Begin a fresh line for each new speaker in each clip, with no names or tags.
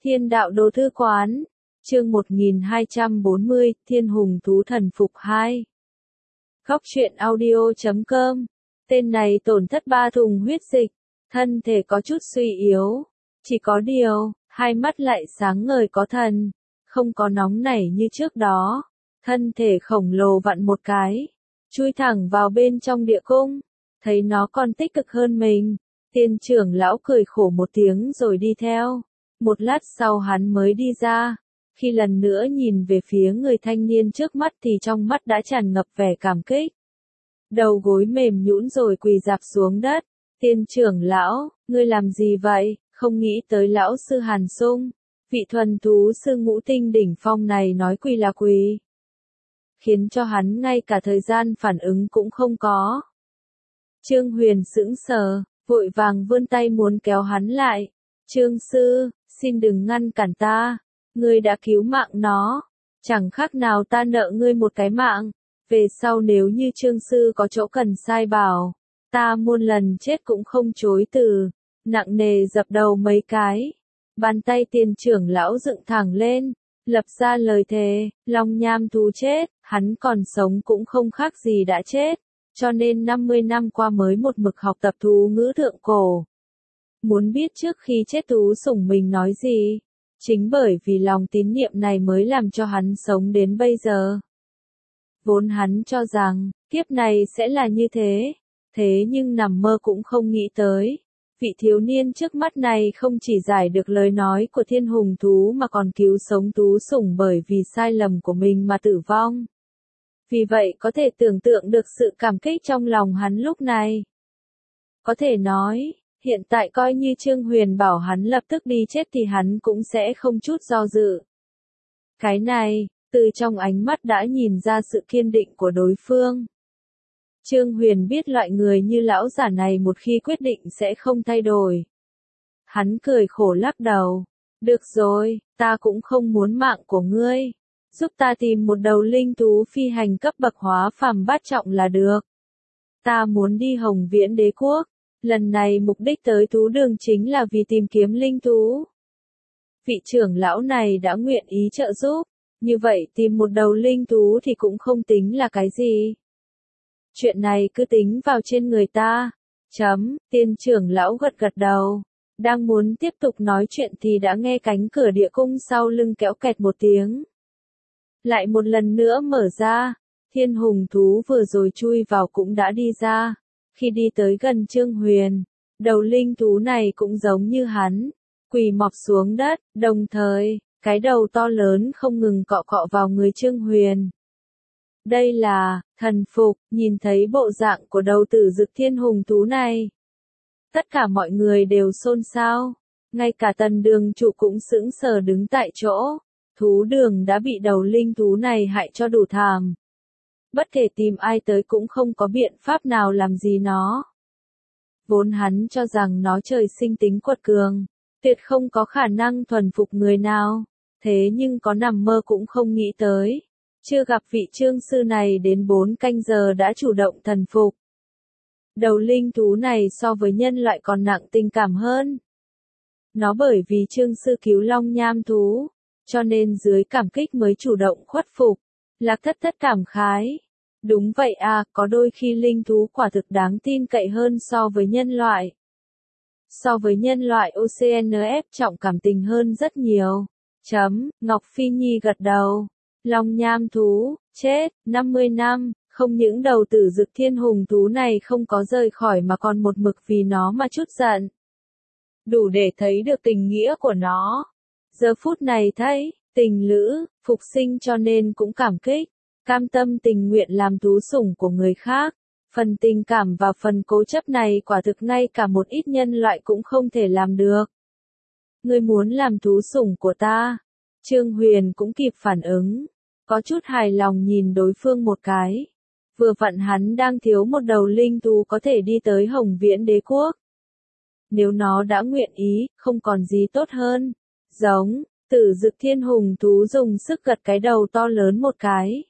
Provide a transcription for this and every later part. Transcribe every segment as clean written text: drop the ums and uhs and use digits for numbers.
Thiên đạo đồ thư quán, chương 1240, Thiên hùng thú thần phục 2. Góc truyện audio.com, tên này tổn thất 3 thùng huyết dịch, thân thể có chút suy yếu, chỉ có điều, hai mắt lại sáng ngời có thần, không có nóng nảy như trước đó, thân thể khổng lồ vặn một cái, chui thẳng vào bên trong địa cung, thấy nó còn tích cực hơn mình, Tiên trưởng lão cười khổ một tiếng rồi đi theo. Một lát sau hắn mới đi ra, khi lần nữa nhìn về phía người thanh niên trước mắt thì trong mắt đã tràn ngập vẻ cảm kích. Đầu gối mềm nhũn rồi quỳ rạp xuống đất, Tiên trưởng lão, ngươi làm gì vậy, không nghĩ tới lão sư Hàn Sung, vị thuần thú sư ngũ tinh đỉnh phong này nói quỳ là quỳ. Khiến cho hắn ngay cả thời gian phản ứng cũng không có. Trương Huyền sững sờ, vội vàng vươn tay muốn kéo hắn lại. Trương sư, xin đừng ngăn cản ta, ngươi đã cứu mạng nó, chẳng khác nào ta nợ ngươi một cái mạng, về sau nếu như Trương sư có chỗ cần sai bảo, ta muôn lần chết cũng không chối từ, nặng nề dập đầu mấy cái, bàn tay Tiên trưởng lão dựng thẳng lên, lập ra lời thề, Long Nham thú chết, hắn còn sống cũng không khác gì đã chết, cho nên 50 năm qua mới một mực học tập thú ngữ thượng cổ. Muốn biết trước khi chết thú sủng mình nói gì? Chính bởi vì lòng tín niệm này mới làm cho hắn sống đến bây giờ. Vốn hắn cho rằng, kiếp này sẽ là như thế nhưng nằm mơ cũng không nghĩ tới. Vị thiếu niên trước mắt này không chỉ giải được lời nói của thiên hùng thú mà còn cứu sống thú sủng bởi vì sai lầm của mình mà tử vong. Vì vậy có thể tưởng tượng được sự cảm kích trong lòng hắn lúc này. Có thể nói, hiện tại coi như Trương Huyền bảo hắn lập tức đi chết thì hắn cũng sẽ không chút do dự. Cái này, từ trong ánh mắt đã nhìn ra sự kiên định của đối phương. Trương Huyền biết loại người như lão giả này một khi quyết định sẽ không thay đổi. Hắn cười khổ lắc đầu. Được rồi, ta cũng không muốn mạng của ngươi. Giúp ta tìm một đầu linh thú phi hành cấp bậc hóa phàm bát trọng là được. Ta muốn đi Hồng Viễn Đế Quốc. Lần này mục đích tới thú đường chính là vì tìm kiếm linh thú. Vị trưởng lão này đã nguyện ý trợ giúp. Như vậy tìm một đầu linh thú thì cũng không tính là cái gì. Chuyện này cứ tính vào trên người ta. Tiên trưởng lão gật gật đầu. Đang muốn tiếp tục nói chuyện thì đã nghe cánh cửa địa cung sau lưng kéo kẹt một tiếng. Lại một lần nữa mở ra. Thiên hùng thú vừa rồi chui vào cũng đã đi ra. Khi đi tới gần Trương Huyền, đầu linh thú này cũng giống như hắn, quỳ mọp xuống đất, đồng thời, cái đầu to lớn không ngừng cọ cọ vào người Trương Huyền. Đây là, thần phục, nhìn thấy bộ dạng của đầu tử dực thiên hùng thú này. Tất cả mọi người đều xôn xao, ngay cả Tần đường chủ cũng sững sờ đứng tại chỗ, thú đường đã bị đầu linh thú này hại cho đủ thảm. Bất kể tìm ai tới cũng không có biện pháp nào làm gì nó. Vốn hắn cho rằng nó trời sinh tính quật cường, tuyệt không có khả năng thuần phục người nào, thế nhưng có nằm mơ cũng không nghĩ tới. Chưa gặp vị Trương sư này đến 4 canh giờ đã chủ động thần phục. Đầu linh thú này so với nhân loại còn nặng tình cảm hơn. Nó bởi vì Trương sư cứu Long Nham thú, cho nên dưới cảm kích mới chủ động khuất phục. Lạc Thất Thất cảm khái. Đúng vậy à, có đôi khi linh thú quả thực đáng tin cậy hơn so với nhân loại. So với nhân loại OCNF trọng cảm tình hơn rất nhiều. Ngọc Phi Nhi gật đầu. Long Nham thú, chết, 50 năm, không những đầu tử dực thiên hùng thú này không có rời khỏi mà còn một mực vì nó mà chút giận. Đủ để thấy được tình nghĩa của nó. Giờ phút này thấy, tình lữ, phục sinh cho nên cũng cảm kích, cam tâm tình nguyện làm thú sủng của người khác. Phần tình cảm và phần cố chấp này quả thực ngay cả một ít nhân loại cũng không thể làm được. Ngươi muốn làm thú sủng của ta? Trương Huyền cũng kịp phản ứng, có chút hài lòng nhìn đối phương một cái. Vừa vặn hắn đang thiếu một đầu linh thú có thể đi tới Hồng Viễn Đế Quốc. Nếu nó đã nguyện ý, không còn gì tốt hơn. Giống, tử dực thiên hùng thú dùng sức gật cái đầu to lớn một cái.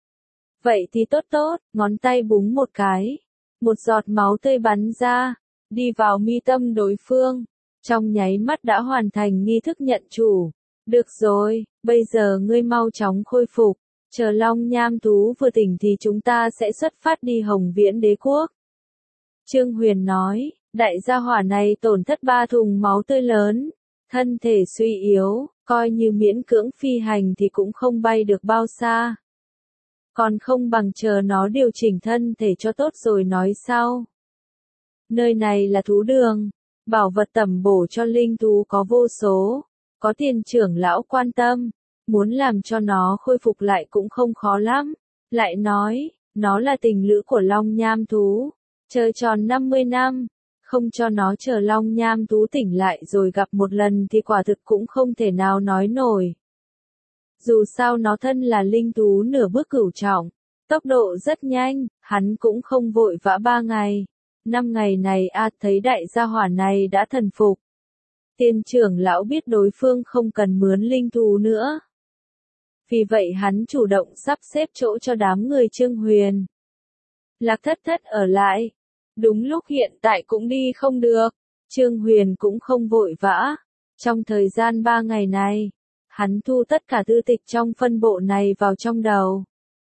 Vậy thì tốt, ngón tay búng một cái. Một giọt máu tươi bắn ra, đi vào mi tâm đối phương. trong nháy mắt đã hoàn thành nghi thức nhận chủ. Được rồi, bây giờ ngươi mau chóng khôi phục, chờ Long Nham thú vừa tỉnh thì chúng ta sẽ xuất phát đi Hồng Viễn Đế quốc. Trương Huyền nói, đại gia hỏa này tổn thất 3 thùng máu tươi lớn, thân thể suy yếu, coi như miễn cưỡng phi hành thì cũng không bay được bao xa. Còn không bằng chờ nó điều chỉnh thân thể cho tốt rồi nói sau. Nơi này là thú đường, bảo vật tẩm bổ cho linh thú có vô số, có tiền trưởng lão quan tâm, muốn làm cho nó khôi phục lại cũng không khó lắm. Lại nói, nó là tình lữ của Long Nham thú, chơi tròn 50 năm, không cho nó chờ Long Nham thú tỉnh lại rồi gặp một lần thì quả thực cũng không thể nào nói nổi. Dù sao nó thân là linh thú nửa bước cửu trọng, tốc độ rất nhanh, hắn cũng không vội vã 3 ngày. 5 ngày này thấy đại gia hỏa này đã thần phục. Tiền trưởng lão biết đối phương không cần mướn linh thú nữa. Vì vậy hắn chủ động sắp xếp chỗ cho đám người Trương Huyền. Lạc Thất Thất ở lại. Đúng lúc hiện tại cũng đi không được. Trương Huyền cũng không vội vã. Trong thời gian 3 ngày này, hắn thu tất cả thư tịch trong phân bộ này vào trong đầu.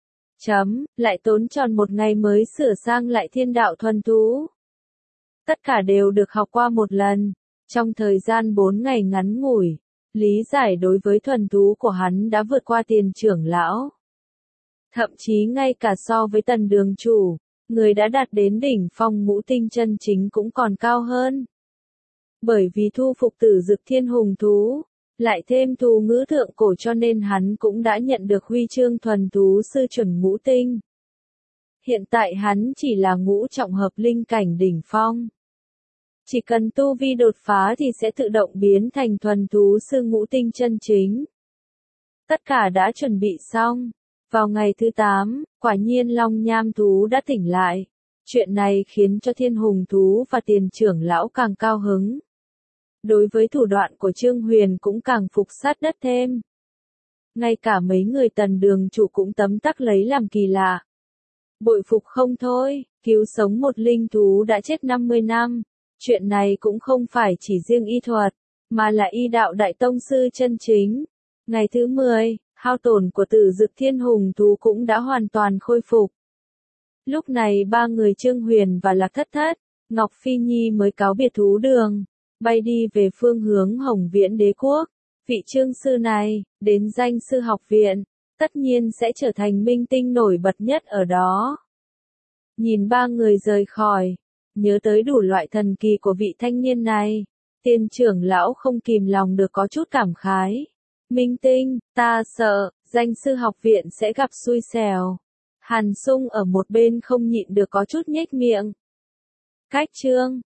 Lại tốn tròn 1 ngày mới sửa sang lại thiên đạo thuần thú. Tất cả đều được học qua một lần. Trong thời gian 4 ngày ngắn ngủi, lý giải đối với thuần thú của hắn đã vượt qua tiền trưởng lão. Thậm chí ngay cả so với Tần đường chủ, người đã đạt đến đỉnh phong ngũ tinh chân chính cũng còn cao hơn. Bởi vì thu phục tử dực thiên hùng thú, lại thêm thú ngữ thượng cổ cho nên hắn cũng đã nhận được huy chương thuần thú sư chuẩn ngũ tinh. Hiện tại hắn chỉ là ngũ trọng hợp linh cảnh đỉnh phong. Chỉ cần tu vi đột phá thì sẽ tự động biến thành thuần thú sư ngũ tinh chân chính. Tất cả đã chuẩn bị xong. Vào ngày thứ 8, quả nhiên Long Nham thú đã tỉnh lại. Chuyện này khiến cho thiên hùng thú và tiền trưởng lão càng cao hứng. Đối với thủ đoạn của Trương Huyền cũng càng phục sát đất thêm. Ngay cả mấy người Tần đường chủ cũng tấm tắc lấy làm kỳ lạ. Bội phục không thôi, cứu sống một linh thú đã chết 50 năm. Chuyện này cũng không phải chỉ riêng y thuật, mà là y đạo đại tông sư chân chính. Ngày thứ 10, hao tổn của tử dực thiên hùng thú cũng đã hoàn toàn khôi phục. Lúc này 3 người Trương Huyền và Lạc Thất Thất, Ngọc Phi Nhi mới cáo biệt thú đường, bay đi về phương hướng Hồng Viễn Đế quốc. Vị Trương sư này, đến danh sư học viện, tất nhiên sẽ trở thành minh tinh nổi bật nhất ở đó. Nhìn 3 người rời khỏi, nhớ tới đủ loại thần kỳ của vị thanh niên này, tiền trưởng lão không kìm lòng được có chút cảm khái. Minh tinh, ta sợ, danh sư học viện sẽ gặp xui xẻo. Hàn Sung ở một bên không nhịn được có chút nhếch miệng. Cách chương